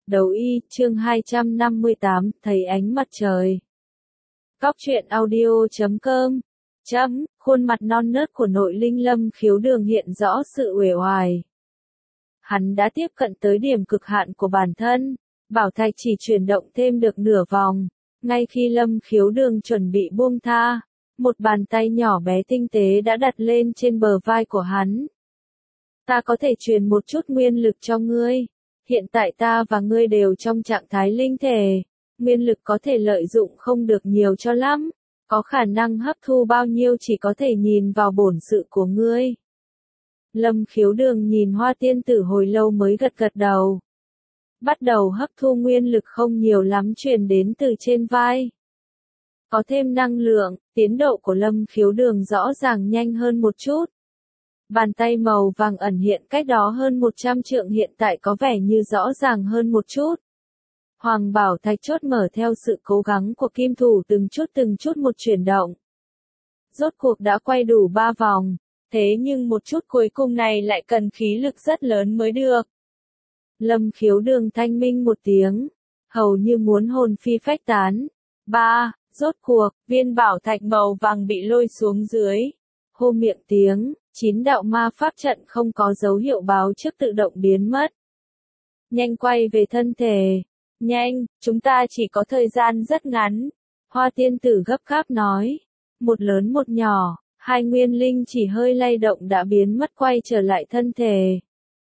Đấu y, chương 258, thấy ánh mặt trời. Góc truyện audio.com. Khuôn mặt non nớt của nội linh Lâm Khiếu Đường hiện rõ sự uể oải. Hắn đã tiếp cận tới điểm cực hạn của bản thân, bảo thạch chỉ chuyển động thêm được nửa vòng. Ngay khi Lâm Khiếu Đường chuẩn bị buông tha, một bàn tay nhỏ bé tinh tế đã đặt lên trên bờ vai của hắn. Ta có thể truyền một chút nguyên lực cho ngươi. Hiện tại ta và ngươi đều trong trạng thái linh thể, nguyên lực có thể lợi dụng không được nhiều cho lắm, có khả năng hấp thu bao nhiêu chỉ có thể nhìn vào bổn sự của ngươi. Lâm Khiếu Đường nhìn Hoa Tiên Tử hồi lâu mới gật gật đầu. Bắt đầu hấp thu nguyên lực không nhiều lắm truyền đến từ trên vai. Có thêm năng lượng, tiến độ của Lâm Khiếu Đường rõ ràng nhanh hơn một chút. Bàn tay màu vàng ẩn hiện cách đó hơn 100 trượng hiện tại có vẻ như rõ ràng hơn một chút. Hoàng bảo thạch chốt mở theo sự cố gắng của kim thủ từng chút một chuyển động. Rốt cuộc đã quay đủ 3 vòng, thế nhưng một chút cuối cùng này lại cần khí lực rất lớn mới được. Lâm Khiếu Đường thanh minh một tiếng, hầu như muốn hồn phi phách tán. Rốt cuộc, viên bảo thạch màu vàng bị lôi xuống dưới. Hô miệng tiếng, 9 đạo ma pháp trận không có dấu hiệu báo trước tự động biến mất. Nhanh quay về thân thể. Nhanh, chúng ta chỉ có thời gian rất ngắn. Hoa Tiên Tử gấp gáp nói. Một lớn một nhỏ, hai nguyên linh chỉ hơi lay động đã biến mất quay trở lại thân thể.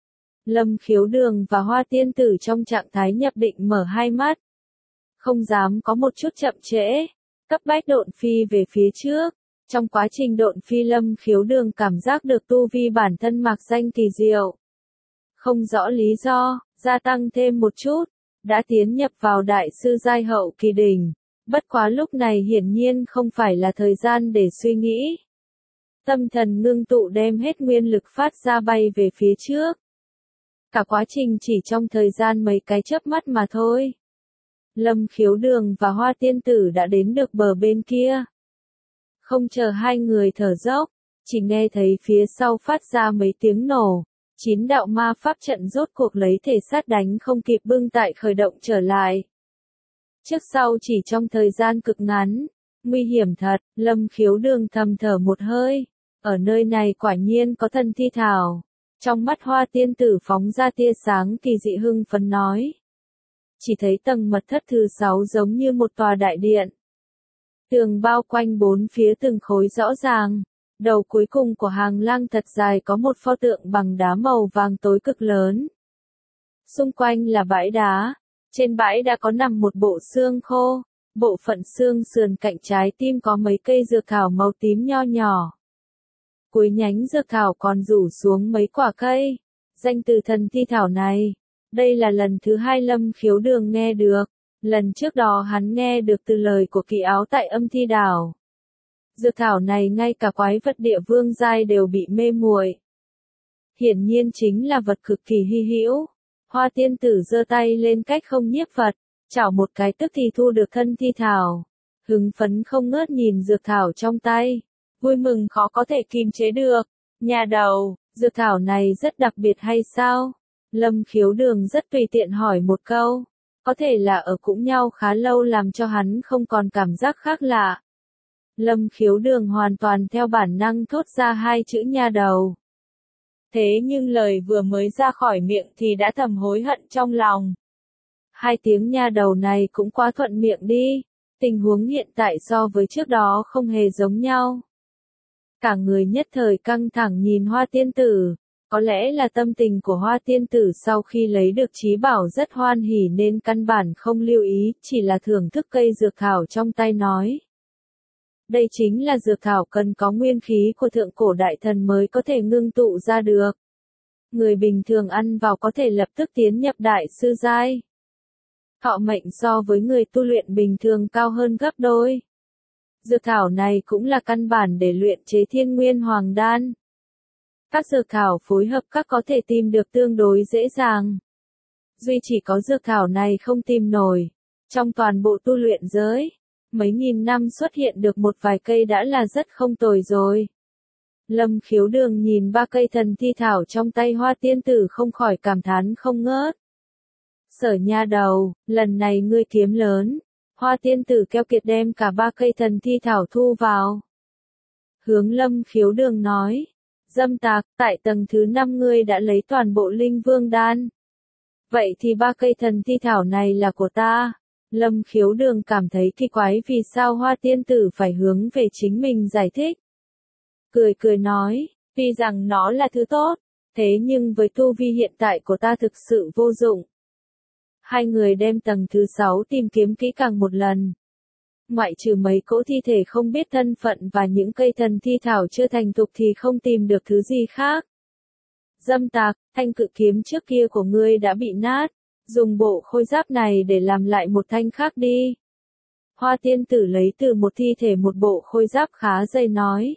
Lâm Khiếu Đường và Hoa Tiên Tử trong trạng thái nhập định mở hai mắt. Không dám có một chút chậm trễ. Cấp bách độn phi về phía trước. Trong quá trình độn phi Lâm Khiếu Đường cảm giác được tu vi bản thân mạc danh kỳ diệu. Không rõ lý do, gia tăng thêm một chút, đã tiến nhập vào đại sư giai hậu kỳ đỉnh. Bất quá lúc này hiển nhiên không phải là thời gian để suy nghĩ. Tâm thần ngưng tụ đem hết nguyên lực phát ra bay về phía trước. Cả quá trình chỉ trong thời gian mấy cái chớp mắt mà thôi. Lâm Khiếu Đường và Hoa Tiên Tử đã đến được bờ bên kia. Không chờ hai người thở dốc, chỉ nghe thấy phía sau phát ra mấy tiếng nổ. 9 đạo ma pháp trận rốt cuộc lấy thể sát đánh không kịp bưng tại khởi động trở lại. Trước sau chỉ trong thời gian cực ngắn, nguy hiểm thật, Lâm Khiếu Đường thầm thở một hơi. Ở nơi này quả nhiên có thần thi thảo. Trong mắt Hoa Tiên Tử phóng ra tia sáng kỳ dị hưng phấn nói. Chỉ thấy tầng mật thất thứ 6 giống như một tòa đại điện. Tường bao quanh bốn phía từng khối rõ ràng. Đầu cuối cùng của hàng lang thật dài có một pho tượng bằng đá màu vàng tối cực lớn. Xung quanh là bãi đá. Trên bãi đã có nằm một bộ xương khô. Bộ phận xương sườn cạnh trái tim có mấy cây dược thảo màu tím nho nhỏ. Cuối nhánh dược thảo còn rủ xuống mấy quả cây. Danh từ thần thi thảo này. Đây là lần thứ 2 Lâm Khiếu Đường nghe được. Lần trước đó hắn nghe được từ lời của Kỳ Áo tại Âm Thi Đảo. Dược thảo này ngay cả quái vật địa vương giai đều bị mê muội. Hiển nhiên chính là vật cực kỳ hy hữu. Hoa Tiên Tử giơ tay lên cách không nhiếp vật, chảo một cái tức thì thu được thân thi thảo. Hứng phấn không ngớt nhìn dược thảo trong tay, vui mừng khó có thể kìm chế được. Nhà đầu, dược thảo này rất đặc biệt hay sao? Lâm Khiếu Đường rất tùy tiện hỏi một câu. Có thể là ở cũng nhau khá lâu làm cho hắn không còn cảm giác khác lạ. Lâm Khiếu Đường hoàn toàn theo bản năng thốt ra hai chữ nha đầu. Thế nhưng lời vừa mới ra khỏi miệng thì đã thầm hối hận trong lòng. Hai tiếng nha đầu này cũng quá thuận miệng đi. Tình huống hiện tại so với trước đó không hề giống nhau. Cả người nhất thời căng thẳng nhìn Hoa Tiên Tử. Có lẽ là tâm tình của Hoa Tiên Tử sau khi lấy được trí bảo rất hoan hỉ nên căn bản không lưu ý, chỉ là thưởng thức cây dược thảo trong tay nói. Đây chính là dược thảo cần có nguyên khí của thượng cổ đại thần mới có thể ngưng tụ ra được. Người bình thường ăn vào có thể lập tức tiến nhập đại sư giai. Thọ mệnh so với người tu luyện bình thường cao hơn gấp đôi. Dược thảo này cũng là căn bản để luyện chế Thiên Nguyên Hoàng Đan. Các dược thảo phối hợp các có thể tìm được tương đối dễ dàng. Duy chỉ có dược thảo này không tìm nổi. Trong toàn bộ tu luyện giới, mấy nghìn năm xuất hiện được một vài cây đã là rất không tồi rồi. Lâm Khiếu Đường nhìn 3 cây thần thi thảo trong tay Hoa Tiên Tử không khỏi cảm thán không ngớt. Sở nha đầu, lần này ngươi kiếm lớn. Hoa tiên tử keo kiệt đem cả 3 cây thần thi thảo thu vào. Hướng Lâm Khiếu Đường nói. Dâm tặc, tại tầng thứ 5 ngươi đã lấy toàn bộ linh vương đan. Vậy thì 3 cây thần thi thảo này là của ta. Lâm Khiếu Đường cảm thấy kỳ quái vì sao Hoa tiên tử phải hướng về chính mình giải thích. Cười cười nói, tuy rằng nó là thứ tốt, thế nhưng với tu vi hiện tại của ta thực sự vô dụng. Hai người đem tầng thứ 6 tìm kiếm kỹ càng một lần. Ngoại trừ mấy cỗ thi thể không biết thân phận và những cây thần thi thảo chưa thành thục thì không tìm được thứ gì khác. Dâm tặc, thanh cự kiếm trước kia của ngươi đã bị nát, dùng bộ khôi giáp này để làm lại một thanh khác đi. Hoa tiên tử lấy từ một thi thể một bộ khôi giáp khá dày nói.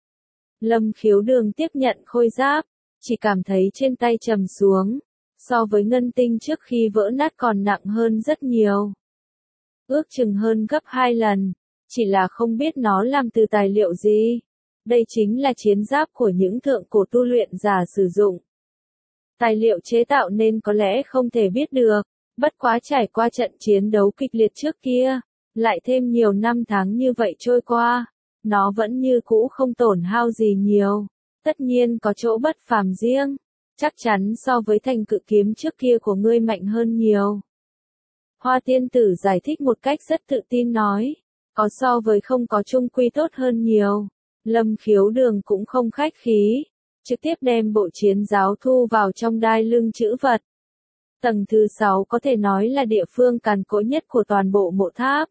Lâm Khiếu Đường tiếp nhận khôi giáp, chỉ cảm thấy trên tay trầm xuống, so với ngân tinh trước khi vỡ nát còn nặng hơn rất nhiều. Ước chừng hơn gấp 2 lần, chỉ là không biết nó làm từ tài liệu gì. Đây chính là chiến giáp của những thượng cổ tu luyện giả sử dụng. Tài liệu chế tạo nên có lẽ không thể biết được, bất quá trải qua trận chiến đấu kịch liệt trước kia, lại thêm nhiều năm tháng như vậy trôi qua, nó vẫn như cũ không tổn hao gì nhiều, tất nhiên có chỗ bất phàm riêng, chắc chắn so với thanh cự kiếm trước kia của ngươi mạnh hơn nhiều. Hoa tiên tử giải thích một cách rất tự tin nói, có so với không có chung quy tốt hơn nhiều. Lâm Khiếu Đường cũng không khách khí, trực tiếp đem bộ chiến giáo thu vào trong đai lưng trữ vật. Tầng thứ 6 có thể nói là địa phương cằn cỗi nhất của toàn bộ mộ tháp.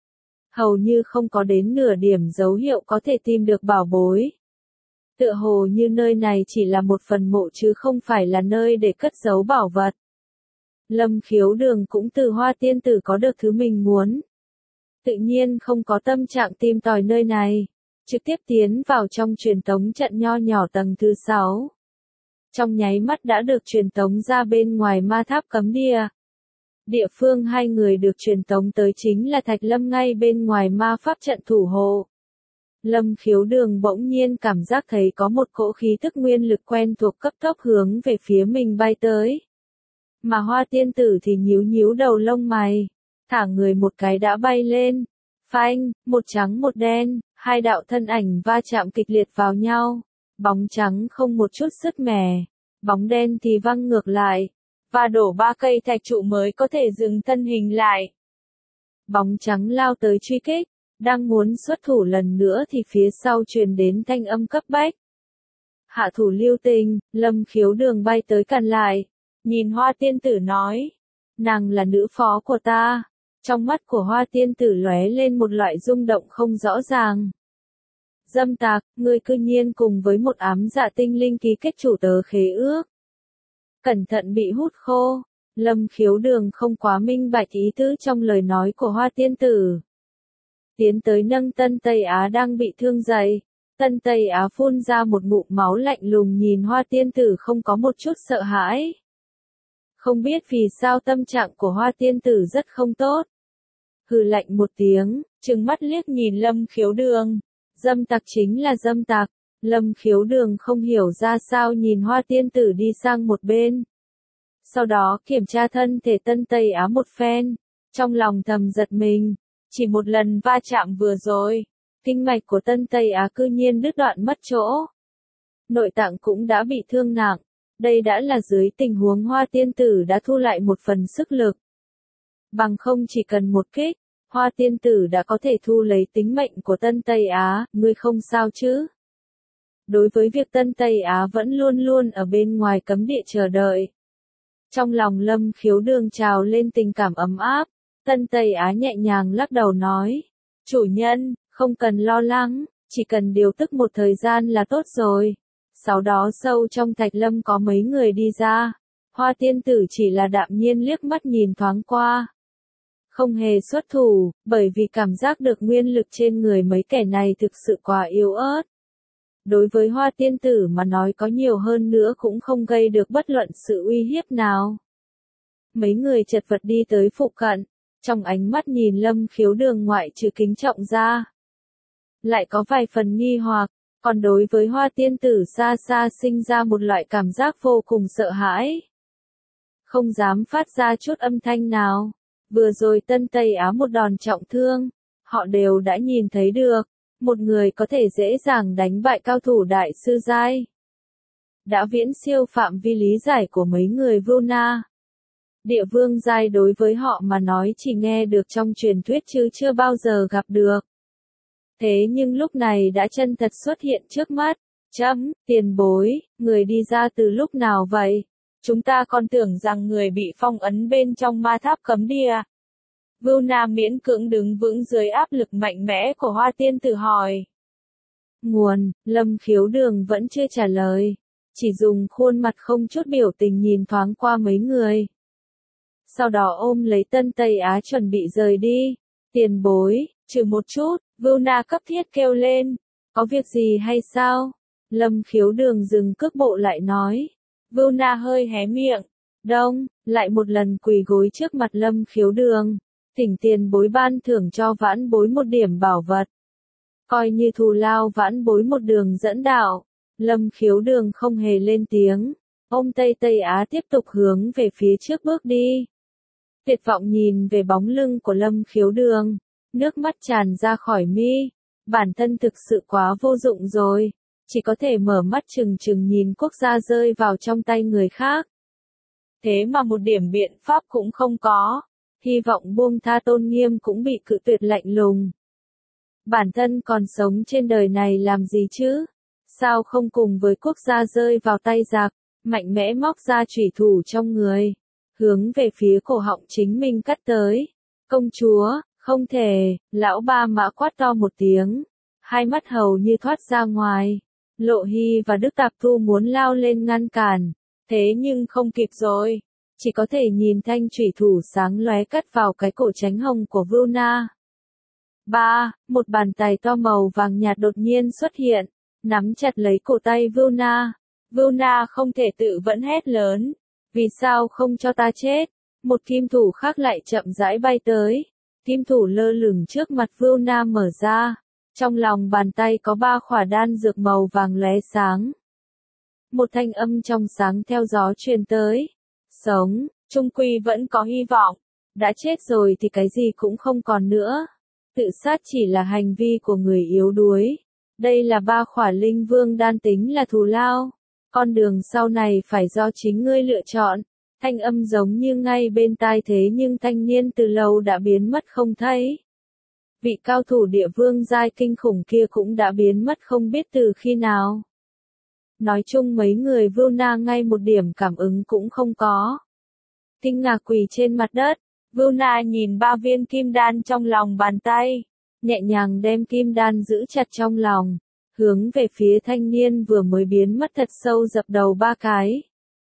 Hầu như không có đến nửa điểm dấu hiệu có thể tìm được bảo bối. Tựa hồ như nơi này chỉ là một phần mộ chứ không phải là nơi để cất giấu bảo vật. Lâm Khiếu Đường cũng từ Hoa tiên tử có được thứ mình muốn. Tự nhiên không có tâm trạng tìm tòi nơi này, trực tiếp tiến vào trong truyền tống trận nho nhỏ tầng thứ 6. Trong nháy mắt đã được truyền tống ra bên ngoài ma tháp cấm địa. Địa phương hai người được truyền tống tới chính là Thạch Lâm ngay bên ngoài ma pháp trận thủ hộ. Lâm Khiếu Đường bỗng nhiên cảm giác thấy có một cỗ khí tức nguyên lực quen thuộc cấp tốc hướng về phía mình bay tới. Mà Hoa tiên tử thì nhíu nhíu đầu lông mày, thả người một cái đã bay lên. Phanh, một trắng một đen, hai đạo thân ảnh va chạm kịch liệt vào nhau. Bóng trắng không một chút sức mẻ, bóng đen thì văng ngược lại, và đổ 3 cây thạch trụ mới có thể dừng thân hình lại. Bóng trắng lao tới truy kích, đang muốn xuất thủ lần nữa thì phía sau truyền đến thanh âm cấp bách. Hạ thủ lưu tình, Lâm Khiếu Đường bay tới cản lại, nhìn Hoa tiên tử nói, nàng là nữ phó của ta. Trong mắt của Hoa tiên tử lóe lên một loại rung động không rõ ràng. Dâm tặc, ngươi cư nhiên cùng với một ám dạ tinh linh ký kết chủ tớ khế ước. Cẩn thận bị hút khô, Lâm Khiếu Đường không quá minh bạch ý tứ trong lời nói của Hoa tiên tử. Tiến tới nâng Tân Tây Á đang bị thương dậy, Tân Tây Á phun ra một ngụm máu lạnh lùng nhìn Hoa tiên tử không có một chút sợ hãi. Không biết vì sao tâm trạng của Hoa tiên tử rất không tốt. Hừ lạnh một tiếng, trừng mắt liếc nhìn Lâm Khiếu Đường. Dâm tặc chính là dâm tặc. Lâm Khiếu Đường không hiểu ra sao nhìn Hoa tiên tử đi sang một bên. Sau đó kiểm tra thân thể Tân Tây Á một phen. Trong lòng thầm giật mình. Chỉ một lần va chạm vừa rồi, kinh mạch của Tân Tây Á cư nhiên đứt đoạn mất chỗ. Nội tạng cũng đã bị thương nặng. Đây đã là dưới tình huống Hoa tiên tử đã thu lại một phần sức lực. Bằng không chỉ cần một kích, Hoa tiên tử đã có thể thu lấy tính mệnh của Tân Tây Á, ngươi không sao chứ? Đối với việc Tân Tây Á vẫn luôn luôn ở bên ngoài cấm địa chờ đợi. Trong lòng Lâm Khiếu Đường trào lên tình cảm ấm áp, Tân Tây Á nhẹ nhàng lắc đầu nói, chủ nhân, không cần lo lắng, chỉ cần điều tức một thời gian là tốt rồi. Sau đó sâu trong Thạch Lâm có mấy người đi ra, Hoa tiên tử chỉ là đạm nhiên liếc mắt nhìn thoáng qua. Không hề xuất thủ, bởi vì cảm giác được nguyên lực trên người mấy kẻ này thực sự quá yếu ớt. Đối với Hoa tiên tử mà nói có nhiều hơn nữa cũng không gây được bất luận sự uy hiếp nào. Mấy người chật vật đi tới phụ cận, trong ánh mắt nhìn Lâm Khiếu Đường ngoại trừ kính trọng ra. Lại có vài phần nghi hoặc, còn đối với Hoa tiên tử xa xa sinh ra một loại cảm giác vô cùng sợ hãi. không dám phát ra chút âm thanh nào. Vừa rồi Tân Tây Á một đòn trọng thương, họ đều đã nhìn thấy được, một người có thể dễ dàng đánh bại cao thủ đại sư giai. Đã viễn siêu phạm vi lý giải của mấy người Vuna. Địa vương giai đối với họ mà nói chỉ nghe được trong truyền thuyết chứ chưa bao giờ gặp được. Thế nhưng lúc này đã chân thật xuất hiện trước mắt. Tiền bối, người đi ra từ lúc nào vậy? Chúng ta còn tưởng rằng người bị phong ấn bên trong ma tháp cấm địa. Vuna miễn cưỡng đứng vững dưới áp lực mạnh mẽ của Hoa Tiên Tử hỏi. Nguồn, Lâm Khiếu Đường vẫn chưa trả lời, chỉ dùng khuôn mặt không chút biểu tình nhìn thoáng qua mấy người. Sau đó ôm lấy Tân Tây Á chuẩn bị rời đi. Tiền bối, trừ một chút, Vuna cấp thiết kêu lên. Có việc gì hay sao? Lâm Khiếu Đường dừng cước bộ lại nói. Vuna hơi hé miệng. Đông, lại một lần quỳ gối trước mặt Lâm Khiếu Đường. Thỉnh tiền bối ban thưởng cho vãn bối một điểm bảo vật. Coi như thù lao vãn bối một đường dẫn đạo. Lâm Khiếu Đường không hề lên tiếng. Ôm Tây Á tiếp tục hướng về phía trước bước đi. Tuyệt vọng nhìn về bóng lưng của Lâm Khiếu Đường. Nước mắt tràn ra khỏi mi. Bản thân thực sự quá vô dụng rồi. Chỉ có thể mở mắt trừng trừng nhìn quốc gia rơi vào trong tay người khác. Thế mà một điểm biện pháp cũng không có. Hy vọng buông tha tôn nghiêm cũng bị cự tuyệt lạnh lùng. Bản thân còn sống trên đời này làm gì chứ? Sao không cùng với quốc gia rơi vào tay giặc, mạnh mẽ móc ra chủy thủ trong người, hướng về phía cổ họng chính mình cắt tới. Công chúa, không thể, lão ba mã quát to một tiếng, hai mắt hầu như thoát ra ngoài. Lộ Hy và Đức Tạp Thu muốn lao lên ngăn cản, thế nhưng không kịp rồi. Chỉ có thể nhìn thanh chủy thủ sáng lóe cắt vào cái cổ tránh hồng của Vuna. Một bàn tay to màu vàng nhạt đột nhiên xuất hiện, nắm chặt lấy cổ tay Vuna. Vuna không thể tự vẫn hét lớn. Vì sao không cho ta chết? Một kim thủ khác lại chậm rãi bay tới. Kim thủ lơ lửng trước mặt Vuna mở ra. Trong lòng bàn tay có 3 khỏa đan dược màu vàng lóe sáng. Một thanh âm trong sáng theo gió truyền tới. Sống, trung quy vẫn có hy vọng. Đã chết rồi thì cái gì cũng không còn nữa. Tự sát chỉ là hành vi của người yếu đuối. Đây là 3 khỏa linh vương đan tính là thù lao. Con đường sau này phải do chính ngươi lựa chọn. Thanh âm giống như ngay bên tai thế nhưng thanh niên từ lâu đã biến mất không thấy. Vị cao thủ địa vương giai kinh khủng kia cũng đã biến mất không biết từ khi nào. Nói chung mấy người Vuna ngay một điểm cảm ứng cũng không có. Kinh ngạc quỳ trên mặt đất, Vuna nhìn 3 viên kim đan trong lòng bàn tay, nhẹ nhàng đem kim đan giữ chặt trong lòng, hướng về phía thanh niên vừa mới biến mất thật sâu dập đầu 3 cái.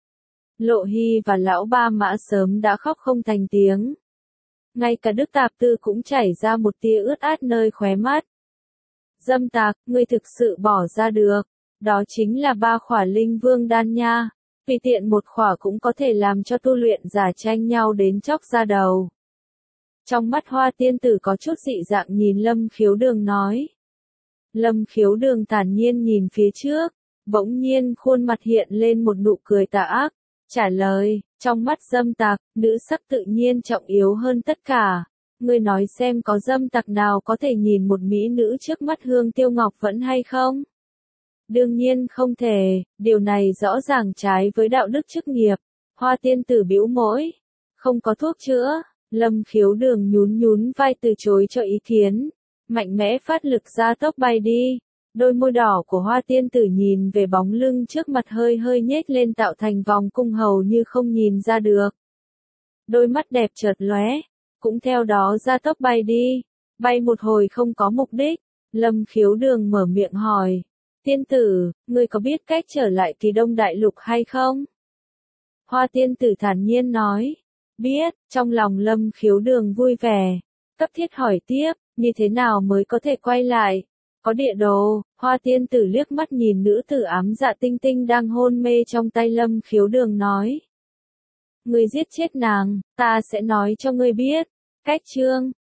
Lộ Hy và lão ba mã sớm đã khóc không thành tiếng. Ngay cả Đức Tạp Tư cũng chảy ra một tia ướt át nơi khóe mắt. Dâm tặc, ngươi thực sự bỏ ra được. Đó chính là 3 khỏa linh vương đan nha. Vì tiện một khỏa cũng có thể làm cho tu luyện giả tranh nhau đến chóc ra đầu. Trong mắt Hoa Tiên Tử có chút dị dạng nhìn Lâm Khiếu Đường nói. Lâm Khiếu Đường thản nhiên nhìn phía trước, bỗng nhiên khuôn mặt hiện lên một nụ cười tà ác, trả lời, trong mắt dâm tặc, nữ sắc tự nhiên trọng yếu hơn tất cả. Ngươi nói xem có dâm tặc nào có thể nhìn một mỹ nữ trước mắt Hương Tiêu Ngọc Vẫn hay không? Đương nhiên không thể, điều này rõ ràng trái với đạo đức chức nghiệp. Hoa Tiên Tử bĩu môi, không có thuốc chữa. Lâm Khiếu Đường nhún nhún vai từ chối cho ý kiến, mạnh mẽ phát lực ra tốc bay đi. Đôi môi đỏ của Hoa Tiên Tử nhìn về bóng lưng trước mặt hơi hơi nhếch lên tạo thành vòng cung hầu như không nhìn ra được. Đôi mắt đẹp chợt lóe, cũng theo đó ra tốc bay đi, bay một hồi không có mục đích. Lâm Khiếu Đường mở miệng hỏi, Tiên Tử, ngươi có biết cách trở lại Kỳ Đông Đại Lục hay không? Hoa Tiên Tử thản nhiên nói, biết. Trong lòng Lâm Khiếu Đường vui vẻ, cấp thiết hỏi tiếp, như thế nào mới có thể quay lại? Có địa đồ. Hoa Tiên Tử liếc mắt nhìn nữ tử ám dạ tinh tinh đang hôn mê trong tay Lâm Khiếu Đường nói. Ngươi giết chết nàng, ta sẽ nói cho ngươi biết. Cách chương